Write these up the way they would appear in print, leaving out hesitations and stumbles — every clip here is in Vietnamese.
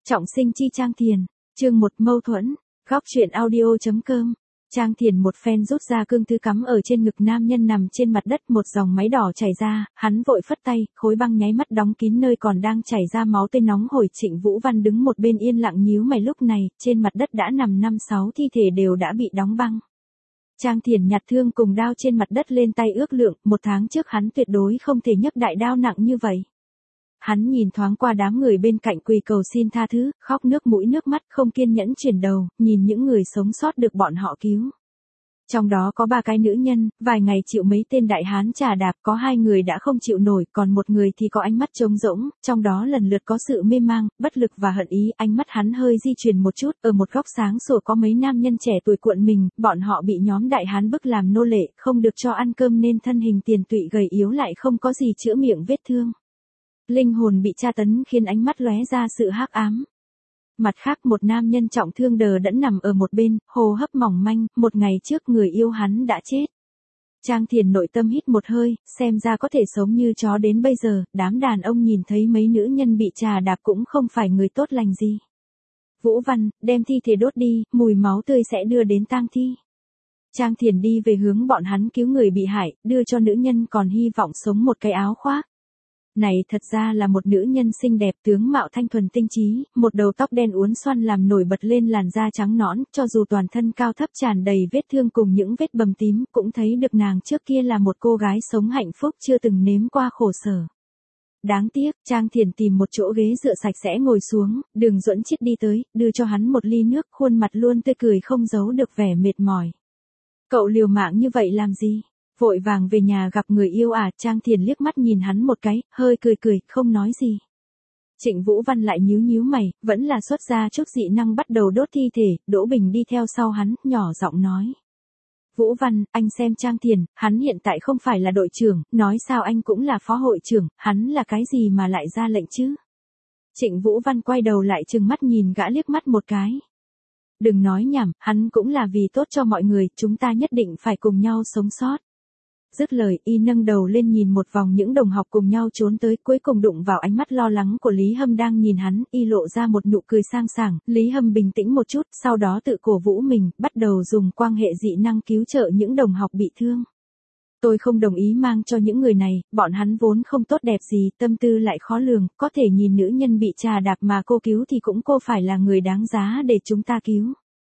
Trọng sinh chi Trang Thiền, chương 1 mâu thuẫn, góc truyện audio.com. Trang Thiền một phen rút ra cương thư cắm ở trên ngực nam nhân nằm trên mặt đất, một dòng máu đỏ chảy ra, hắn vội phất tay, khối băng nháy mắt đóng kín nơi còn đang chảy ra máu tươi nóng hổi. Trịnh Vũ Văn đứng một bên yên lặng nhíu mày, lúc này, trên mặt đất đã nằm 5-6 thi thể đều đã bị đóng băng. Trang Thiền nhặt thương cùng đao trên mặt đất lên tay ước lượng, 1 tháng trước hắn tuyệt đối không thể nhấc đại đao nặng như vậy. Hắn nhìn thoáng qua đám người bên cạnh quỳ cầu xin tha thứ, khóc nước mũi nước mắt, không kiên nhẫn chuyển đầu, nhìn những người sống sót được bọn họ cứu. Trong đó có 3 cái nữ nhân, vài ngày chịu mấy tên đại hán chà đạp, có 2 người đã không chịu nổi, còn 1 người thì có ánh mắt trống rỗng, trong đó lần lượt có sự mê mang, bất lực và hận ý. Ánh mắt hắn hơi di chuyển một chút, ở một góc sáng sủa có mấy nam nhân trẻ tuổi cuộn mình, bọn họ bị nhóm đại hán bức làm nô lệ, không được cho ăn cơm nên thân hình tiền tụy gầy yếu lại không có gì chữa miệng vết thương. Linh hồn bị tra tấn khiến ánh mắt lóe ra sự hắc ám. Mặt khác, một nam nhân trọng thương đờ đẫn nằm ở một bên, hô hấp mỏng manh, 1 ngày trước người yêu hắn đã chết. Trang Thiền nội tâm hít một hơi, xem ra có thể sống như chó đến bây giờ. Đám đàn ông nhìn thấy mấy nữ nhân bị chà đạp cũng không phải người tốt lành gì. Vũ Văn, đem thi thể đốt đi, mùi máu tươi sẽ đưa đến tang thi. Trang Thiền đi về hướng bọn hắn cứu người bị hại, đưa cho nữ nhân còn hy vọng sống một cái áo khoác. Này thật ra là một nữ nhân xinh đẹp, tướng mạo thanh thuần tinh trí, một đầu tóc đen uốn xoăn làm nổi bật lên làn da trắng nõn, cho dù toàn thân cao thấp tràn đầy vết thương cùng những vết bầm tím, cũng thấy được nàng trước kia là một cô gái sống hạnh phúc, chưa từng nếm qua khổ sở. Đáng tiếc, Trang Thiền tìm một chỗ ghế dựa sạch sẽ ngồi xuống, Đường Duẫn Chiết đi tới, đưa cho hắn một ly nước, khuôn mặt luôn tươi cười không giấu được vẻ mệt mỏi. Cậu liều mạng như vậy làm gì? Vội vàng về nhà gặp người yêu à? Trang Thiền liếc mắt nhìn hắn một cái, hơi cười, không nói gì. Trịnh Vũ Văn lại nhíu mày, vẫn là xuất ra chút dị năng bắt đầu đốt thi thể. Đỗ Bình đi theo sau hắn, nhỏ giọng nói. Vũ Văn, anh xem Trang Thiền, hắn hiện tại không phải là đội trưởng, nói sao anh cũng là phó hội trưởng, hắn là cái gì mà lại ra lệnh chứ? Trịnh Vũ Văn quay đầu lại trừng mắt nhìn gã liếc mắt một cái. Đừng nói nhảm, hắn cũng là vì tốt cho mọi người, chúng ta nhất định phải cùng nhau sống sót. Dứt lời, y nâng đầu lên nhìn một vòng những đồng học cùng nhau trốn tới, cuối cùng đụng vào ánh mắt lo lắng của Lý Hâm đang nhìn hắn, y lộ ra một nụ cười sang sảng. Lý Hâm bình tĩnh một chút, sau đó tự cổ vũ mình, bắt đầu dùng quan hệ dị năng cứu trợ những đồng học bị thương. Tôi không đồng ý mang cho những người này, bọn hắn vốn không tốt đẹp gì, tâm tư lại khó lường, có thể nhìn nữ nhân bị chà đạp mà cô cứu thì cũng cô phải là người đáng giá để chúng ta cứu.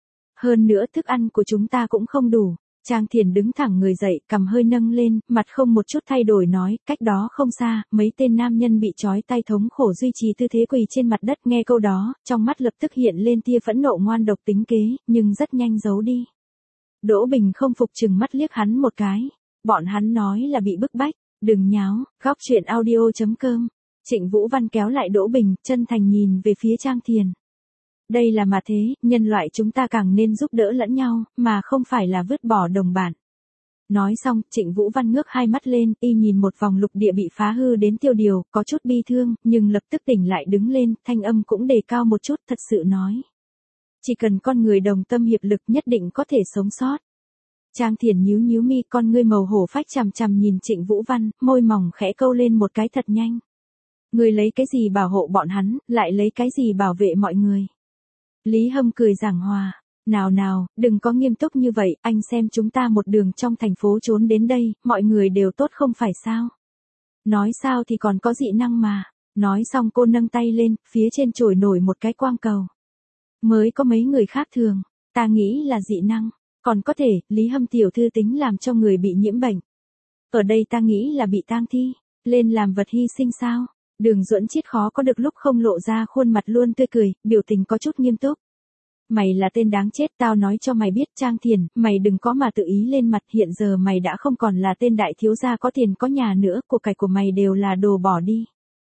Hơn nữa thức ăn của chúng ta cũng không đủ. Trang Thiền đứng thẳng người dậy, cằm hơi nâng lên, mặt không một chút thay đổi nói, cách đó không xa, mấy tên nam nhân bị trói tay thống khổ duy trì tư thế quỳ trên mặt đất. Nghe câu đó, trong mắt lập tức hiện lên tia phẫn nộ ngoan độc tính kế, nhưng rất nhanh giấu đi. Đỗ Bình không phục chừng mắt liếc hắn một cái. Bọn hắn nói là bị bức bách, đừng nháo. Góc truyện audio.com. Trịnh Vũ Văn kéo lại Đỗ Bình, chân thành nhìn về phía Trang Thiền. Đây là mà thế, nhân loại chúng ta càng nên giúp đỡ lẫn nhau, mà không phải là vứt bỏ đồng bạn. Nói xong, Trịnh Vũ Văn ngước hai mắt lên, y nhìn một vòng lục địa bị phá hư đến tiêu điều, có chút bi thương, nhưng lập tức tỉnh lại đứng lên, thanh âm cũng đề cao một chút, thật sự nói. Chỉ cần con người đồng tâm hiệp lực nhất định có thể sống sót. Trang Thiền nhíu mi, con ngươi màu hổ phách chằm chằm nhìn Trịnh Vũ Văn, môi mỏng khẽ câu lên một cái thật nhanh. Người lấy cái gì bảo hộ bọn hắn, lại lấy cái gì bảo vệ mọi người. Lý Hâm cười giảng hòa, nào, đừng có nghiêm túc như vậy, anh xem chúng ta một đường trong thành phố trốn đến đây, mọi người đều tốt không phải sao? Nói sao thì còn có dị năng mà. Nói xong cô nâng tay lên, phía trên trồi nổi một cái quang cầu. Mới có mấy người khác thường, ta nghĩ là dị năng, còn có thể, Lý Hâm tiểu thư tính làm cho người bị nhiễm bệnh. Ở đây ta nghĩ là bị tang thi, lên làm vật hy sinh sao? Đường Duẫn Chiết khó có được lúc không lộ ra khuôn mặt luôn tươi cười, biểu tình có chút nghiêm túc. Mày là tên đáng chết, tao nói cho mày biết Trang Thiền, mày đừng có mà tự ý lên mặt, hiện giờ mày đã không còn là tên đại thiếu gia có tiền có nhà nữa, của cải của mày đều là đồ bỏ đi.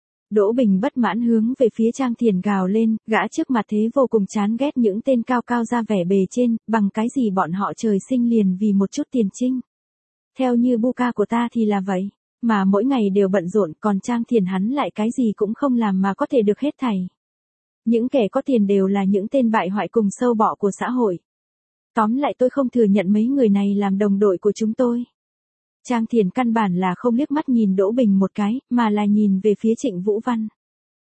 Đỗ Bình bất mãn hướng về phía Trang Thiền gào lên, gã trước mặt thế vô cùng chán ghét những tên cao cao ra vẻ bề trên, bằng cái gì bọn họ trời sinh liền vì một chút tiền trinh. Theo như bu ca của ta thì là vậy. Mà mỗi ngày đều bận rộn, còn Trang Thiền hắn lại cái gì cũng không làm mà có thể được hết thảy. Những kẻ có tiền đều là những tên bại hoại cùng sâu bọ của xã hội. Tóm lại tôi không thừa nhận mấy người này làm đồng đội của chúng tôi. Trang Thiền căn bản là không liếc mắt nhìn Đỗ Bình một cái, mà là nhìn về phía Trịnh Vũ Văn.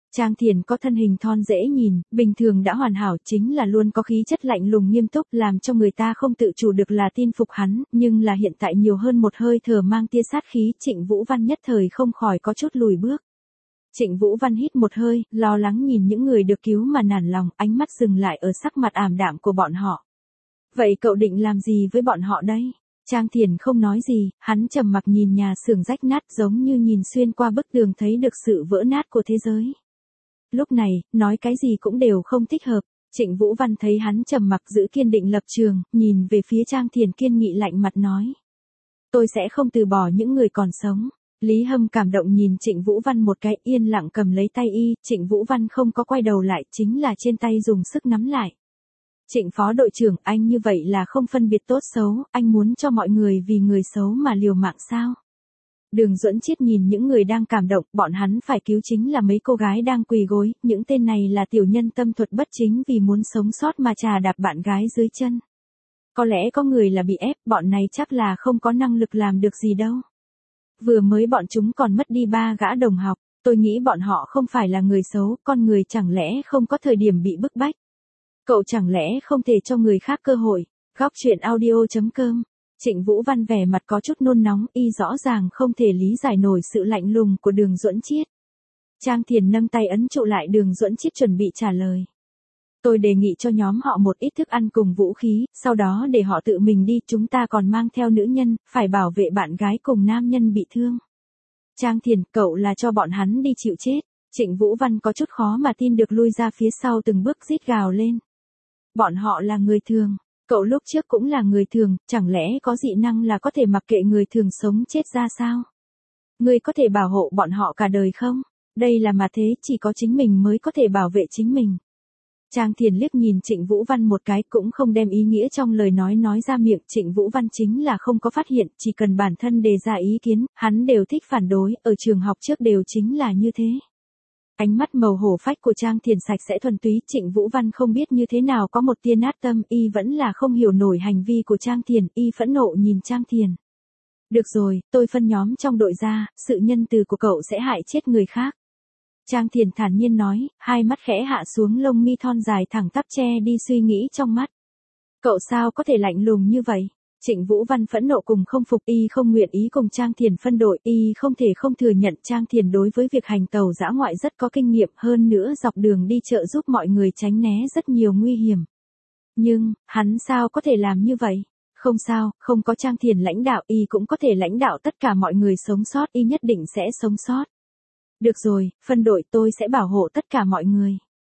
Trang Thiền có thân hình thon dễ nhìn, bình thường đã hoàn hảo, chính là luôn có khí chất lạnh lùng nghiêm túc làm cho người ta không tự chủ được là tin phục hắn, nhưng là hiện tại nhiều hơn một hơi thở mang tia sát khí, Trịnh Vũ Văn nhất thời không khỏi có chút lùi bước. Trịnh Vũ Văn hít một hơi, lo lắng nhìn những người được cứu mà nản lòng, ánh mắt dừng lại ở sắc mặt ảm đạm của bọn họ. Vậy cậu định làm gì với bọn họ đây? Trang Thiền không nói gì, hắn trầm mặc nhìn nhà xưởng rách nát giống như nhìn xuyên qua bức tường thấy được sự vỡ nát của thế giới. Lúc này, nói cái gì cũng đều không thích hợp, Trịnh Vũ Văn thấy hắn trầm mặc giữ kiên định lập trường, nhìn về phía Trang Thiền kiên nghị lạnh mặt nói. Tôi sẽ không từ bỏ những người còn sống. Lý Hâm cảm động nhìn Trịnh Vũ Văn một cái yên lặng cầm lấy tay y, Trịnh Vũ Văn không có quay đầu lại, chính là trên tay dùng sức nắm lại. Trịnh phó đội trưởng, anh như vậy là không phân biệt tốt xấu, anh muốn cho mọi người vì người xấu mà liều mạng sao? Đường Duẫn Chiết nhìn những người đang cảm động, bọn hắn phải cứu chính là mấy cô gái đang quỳ gối, những tên này là tiểu nhân tâm thuật bất chính vì muốn sống sót mà trà đạp bạn gái dưới chân. Có lẽ có người là bị ép, bọn này chắc là không có năng lực làm được gì đâu. Vừa mới bọn chúng còn mất đi 3 gã đồng học, tôi nghĩ bọn họ không phải là người xấu, con người chẳng lẽ không có thời điểm bị bức bách. Cậu chẳng lẽ không thể cho người khác cơ hội. Góc truyện audio.com. Trịnh Vũ Văn vẻ mặt có chút nôn nóng, y rõ ràng không thể lý giải nổi sự lạnh lùng của Đường Duẫn Chiết. Trang Thiền nâng tay ấn trụ lại Đường Duẫn Chiết chuẩn bị trả lời. Tôi đề nghị cho nhóm họ một ít thức ăn cùng vũ khí, sau đó để họ tự mình đi, chúng ta còn mang theo nữ nhân, phải bảo vệ bạn gái cùng nam nhân bị thương. Trang Thiền, cậu là cho bọn hắn đi chịu chết. Trịnh Vũ Văn có chút khó mà tin được lui ra phía sau từng bước rít gào lên. Bọn họ là người thường, cậu lúc trước cũng là người thường, chẳng lẽ có dị năng là có thể mặc kệ người thường sống chết ra sao? Ngươi có thể bảo hộ bọn họ cả đời không? Đây là mà thế, chỉ có chính mình mới có thể bảo vệ chính mình. Trang Thiền liếc nhìn Trịnh Vũ Văn một cái cũng không đem ý nghĩa trong lời nói ra miệng, Trịnh Vũ Văn chính là không có phát hiện, chỉ cần bản thân đề ra ý kiến, hắn đều thích phản đối, ở trường học trước đều chính là như thế. Ánh mắt màu hổ phách của Trang Thiền sạch sẽ thuần túy, Trịnh Vũ Văn không biết như thế nào có một tia nát tâm, y vẫn là không hiểu nổi hành vi của Trang Thiền, y phẫn nộ nhìn Trang Thiền. Được rồi, tôi phân nhóm trong đội ra, sự nhân từ của cậu sẽ hại chết người khác. Trang Thiền thản nhiên nói, hai mắt khẽ hạ xuống lông mi thon dài thẳng tắp che đi suy nghĩ trong mắt. Cậu sao có thể lạnh lùng như vậy? Trịnh Vũ Văn phẫn nộ cùng không phục, y không nguyện ý cùng Trang Thiền phân đội, y không thể không thừa nhận Trang Thiền đối với việc hành tàu dã ngoại rất có kinh nghiệm, hơn nữa dọc đường đi chợ giúp mọi người tránh né rất nhiều nguy hiểm. Nhưng, hắn sao có thể làm như vậy? Không sao, không có Trang Thiền lãnh đạo, y cũng có thể lãnh đạo tất cả mọi người sống sót, y nhất định sẽ sống sót. Được rồi, phân đội, tôi sẽ bảo hộ tất cả mọi người.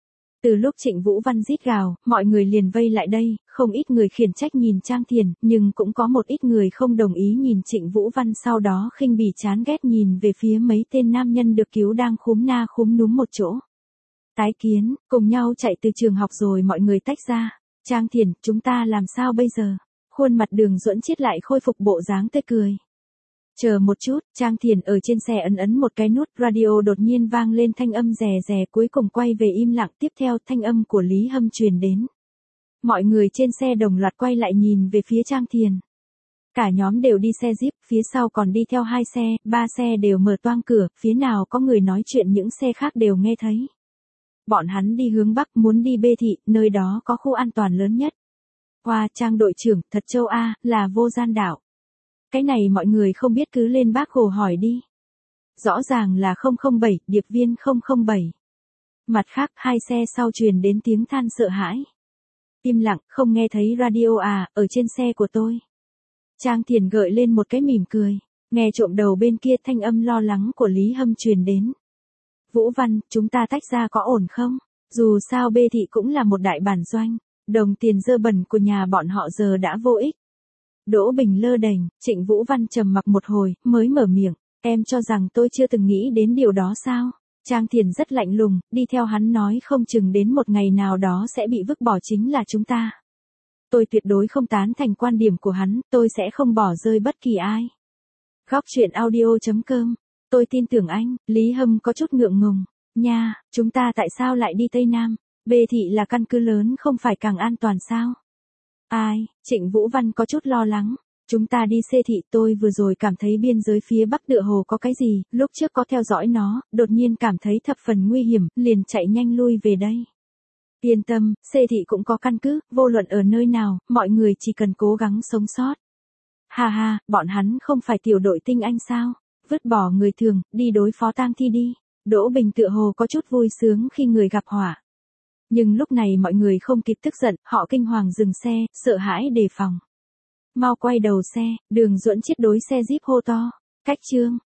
Từ lúc Trịnh Vũ Văn rít gào, mọi người liền vây lại đây, không ít người khiển trách nhìn Trang Thiền, nhưng cũng có một ít người không đồng ý nhìn Trịnh Vũ Văn, sau đó khinh bỉ chán ghét nhìn về phía mấy tên nam nhân được cứu đang khúm na khúm núm một chỗ. Tái kiến, cùng nhau chạy từ trường học rồi mọi người tách ra. Trang Thiền, chúng ta làm sao bây giờ? Khuôn mặt Đường Duẫn Chiết lại khôi phục bộ dáng tươi cười. Chờ một chút, Trang Thiền ở trên xe ấn một cái nút, radio đột nhiên vang lên thanh âm rè rè, cuối cùng quay về im lặng, tiếp theo thanh âm của Lý Hâm truyền đến. Mọi người trên xe đồng loạt quay lại nhìn về phía Trang Thiền. Cả nhóm đều đi xe Jeep, phía sau còn đi theo 2 xe, 3 xe đều mở toang cửa, phía nào có người nói chuyện những xe khác đều nghe thấy. Bọn hắn đi hướng Bắc muốn đi Bê Thị, nơi đó có khu an toàn lớn nhất. Hoa, Trang đội trưởng, thật châu A, là vô gian đảo. Cái này mọi người không biết cứ lên bác Hồ hỏi đi. Rõ ràng là 007, điệp viên 007. Mặt khác, 2 xe sau truyền đến tiếng than sợ hãi. Im lặng, không nghe thấy radio à, ở trên xe của tôi. Trang Thiền gợi lên một cái mỉm cười, nghe trộm đầu bên kia thanh âm lo lắng của Lý Hâm truyền đến. Vũ Văn, chúng ta tách ra có ổn không? Dù sao Bê Thị cũng là một đại bản doanh, đồng tiền dơ bẩn của nhà bọn họ giờ đã vô ích. Đỗ Bình lơ đễnh, Trịnh Vũ Văn trầm mặc một hồi, mới mở miệng, em cho rằng tôi chưa từng nghĩ đến điều đó sao? Trang Thiền rất lạnh lùng, đi theo hắn nói không chừng đến một ngày nào đó sẽ bị vứt bỏ chính là chúng ta. Tôi tuyệt đối không tán thành quan điểm của hắn, tôi sẽ không bỏ rơi bất kỳ ai. Góc truyện audio.com, tôi tin tưởng anh, Lý Hâm có chút ngượng ngùng, nha, chúng ta tại sao lại đi Tây Nam? Bê Thị là căn cứ lớn không phải càng an toàn sao? Ai, Trịnh Vũ Văn có chút lo lắng. Chúng ta đi xê thị, tôi vừa rồi cảm thấy biên giới phía bắc tựa hồ có cái gì, lúc trước có theo dõi nó, đột nhiên cảm thấy thập phần nguy hiểm, liền chạy nhanh lui về đây. Yên tâm, xê thị cũng có căn cứ, vô luận ở nơi nào, mọi người chỉ cần cố gắng sống sót. Ha ha, bọn hắn không phải tiểu đội tinh anh sao? Vứt bỏ người thường, đi đối phó tang thi đi. Đỗ Bình tựa hồ có chút vui sướng khi người gặp họa. Nhưng lúc này mọi người không kịp tức giận, họ kinh hoàng dừng xe, sợ hãi đề phòng. Mau quay đầu xe, Đường Duẫn Chiết đối xe Jeep hô to. Cách Trương,